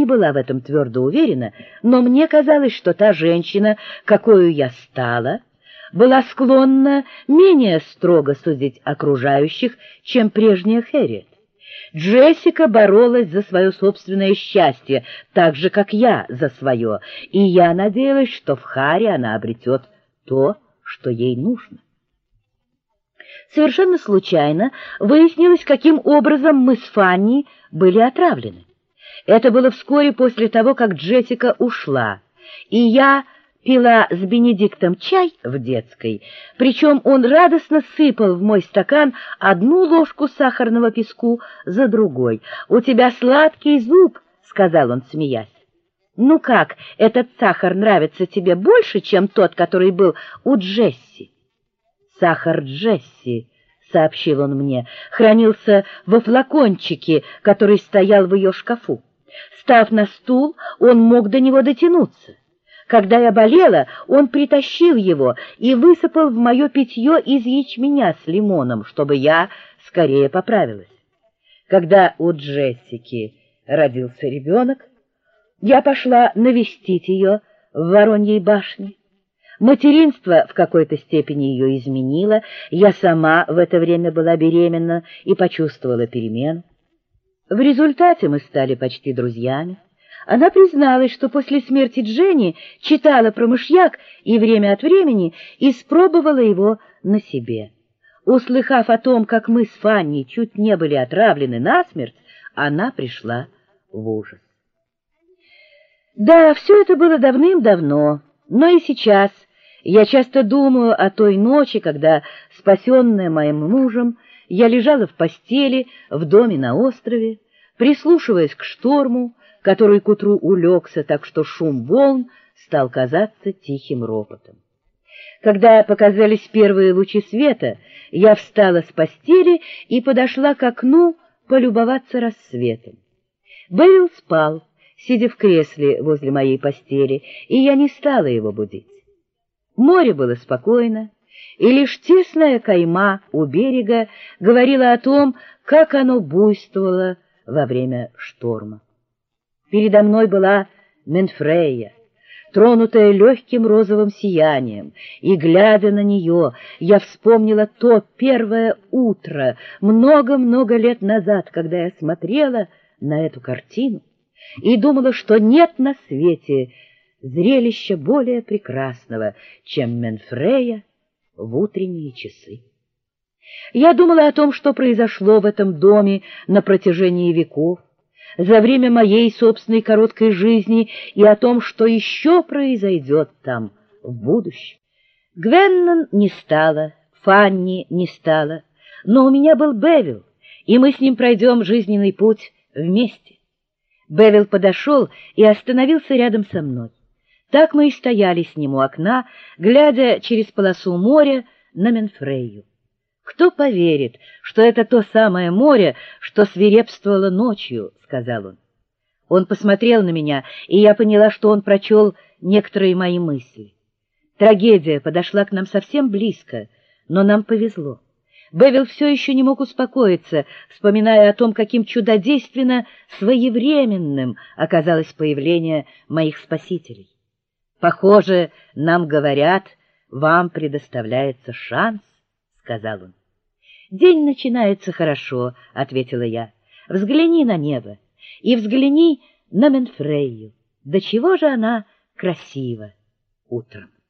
не была в этом твердо уверена, но мне казалось, что та женщина, какую я стала, была склонна менее строго судить окружающих, чем прежняя Хэрриет. Джессика боролась за свое собственное счастье, так же, как я за свое, и я надеялась, что в Харри она обретет то, что ей нужно. Совершенно случайно выяснилось, каким образом мы с Фанни были отравлены. Это было вскоре после того, как Джессика ушла, и я пила с Бенедиктом чай в детской, причем он радостно сыпал в мой стакан одну ложку сахарного песку за другой. «У тебя сладкий зуб», — сказал он, смеясь. «Ну как, этот сахар нравится тебе больше, чем тот, который был у Джесси?» «Сахар Джесси», — сообщил он мне, — хранился во флакончике, который стоял в ее шкафу. Став на стул, он мог до него дотянуться. Когда я болела, он притащил его и высыпал в мое питье из ячменя с лимоном, чтобы я скорее поправилась. Когда у Джессики родился ребенок, я пошла навестить ее в Вороньей башне. Материнство в какой-то степени ее изменило, я сама в это время была беременна и почувствовала перемену. В результате мы стали почти друзьями. Она призналась, что после смерти Дженни читала про мышьяк и время от времени испробовала его на себе. Услыхав о том, как мы с Фанни чуть не были отравлены насмерть, она пришла в ужас. Да, все это было давным-давно, но и сейчас я часто думаю о той ночи, когда, спасенная моим мужем, я лежала в постели в доме на острове, прислушиваясь к шторму, который к утру улегся, так что шум волн стал казаться тихим ропотом. Когда показались первые лучи света, я встала с постели и подошла к окну полюбоваться рассветом. Бэвил спал, сидя в кресле возле моей постели, и я не стала его будить. Море было спокойно, и лишь тесная кайма у берега говорила о том, как оно буйствовало во время шторма. Передо мной была Менфрейя, тронутая легким розовым сиянием, и, глядя на нее, я вспомнила то первое утро, много-много лет назад, когда я смотрела на эту картину и думала, что нет на свете зрелища более прекрасного, чем Менфрейя в утренние часы. Я думала о том, что произошло в этом доме на протяжении веков, за время моей собственной короткой жизни, и о том, что еще произойдет там в будущем. Гвеннон не стало, Фанни не стало, но у меня был Бэвил, и мы с ним пройдем жизненный путь вместе. Бэвил подошел и остановился рядом со мной. Так мы и стояли с ним у окна, глядя через полосу моря на Менфрейю. «Кто поверит, что это то самое море, что свирепствовало ночью?» — сказал он. Он посмотрел на меня, и я поняла, что он прочел некоторые мои мысли. Трагедия подошла к нам совсем близко, но нам повезло. Бэвил все еще не мог успокоиться, вспоминая о том, каким чудодейственно своевременным оказалось появление моих спасителей. «Похоже, нам говорят, вам предоставляется шанс», — сказал он. «День начинается хорошо», — ответила я. «Взгляни на небо и взгляни на Менфрейю. До чего же она красива утром!»